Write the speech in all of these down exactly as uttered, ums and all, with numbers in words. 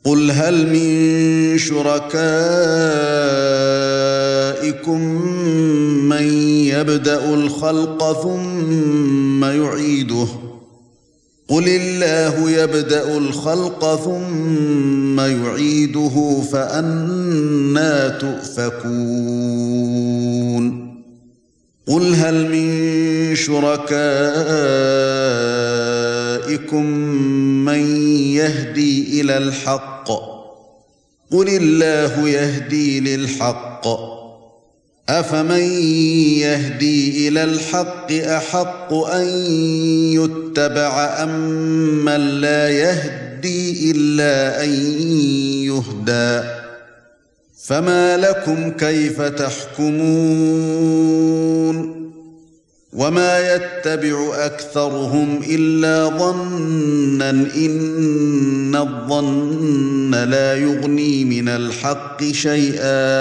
قُلْ هَلْ مِن شُرَكَائِكُم مَّن يَبْدَأُ الْخَلْقَ ثُمَّ يُعِيدُهُ قُلِ اللَّهُ يَبْدَأُ الْخَلْقَ ثُمَّ يُعِيدُهُ فَأَنَّىٰ تُؤْفَكُونَ قُلْ هَلْ مِن شُرَكَائِكُم مَّن يَهْدِي إِلَى الْحَقِّ قُلِ اللَّهُ يَهْدِي لِلْحَقِّ أَفَمَن يَهْدِي إِلَى الْحَقِّ أَحَقُّ أَن يُتَّبَعَ أَمَّن لَّا يَهْدِي إِلَّا أَن يُهْدَىٰ فَمَا لَكُمْ كَيْفَ تَحْكُمُونَ وَمَا يَتَّبِعُ أَكْثَرُهُمْ إِلَّا ظَنًّا إِنَّ الظَّنَّ لَا يُغْنِي مِنَ الْحَقِّ شَيْئًا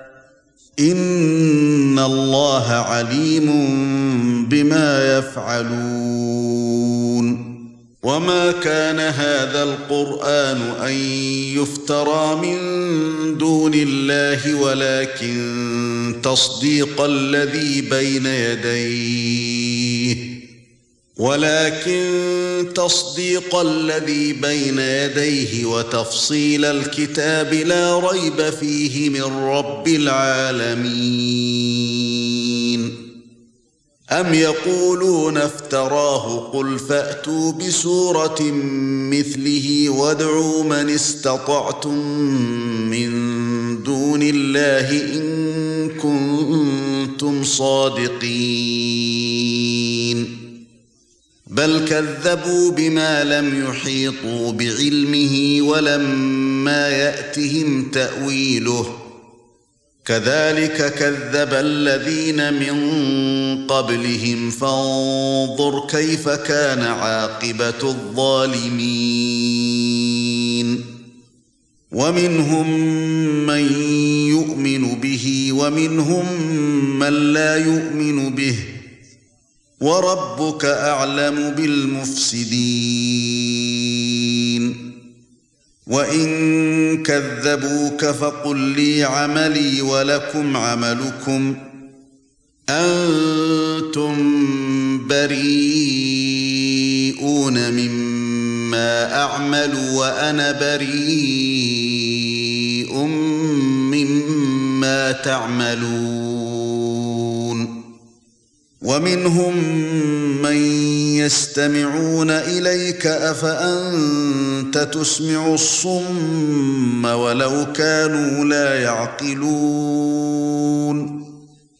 إِنَّ اللَّهَ عَلِيمٌ بِمَا يَفْعَلُونَ وَمَا كَانَ هَذَا الْقُرْآنُ أَن يُفْتَرَىٰ مِن دُونِ اللَّهِ وَلَكِن تَصْدِيقَ الَّذِي بَيْنَ يَدَيْهِ ولكن تصديق الذي بين يديه وتفصيل الكتاب لا ريب فيه من رب العالمين أم يقولون افتراه قل فأتوا بسورة مثله وادعوا من استطعتم من دون الله إن كنتم صادقين بل كذبوا بما لم يحيطوا بعلمه ولما يأتهم تأويله كذلك كذب الذين من قبلهم فانظر كيف كان عاقبة الظالمين ومنهم من يؤمن به ومنهم من لا يؤمن به وربك أعلم بالمفسدين وإن كذبوك فقل لي عملي ولكم عملكم أنتم بريئون مما أعمل وأنا بريء مما تعملون ومنهم من يستمعون إليك أفأنت تسمع الصم ولو كانوا لا يعقلون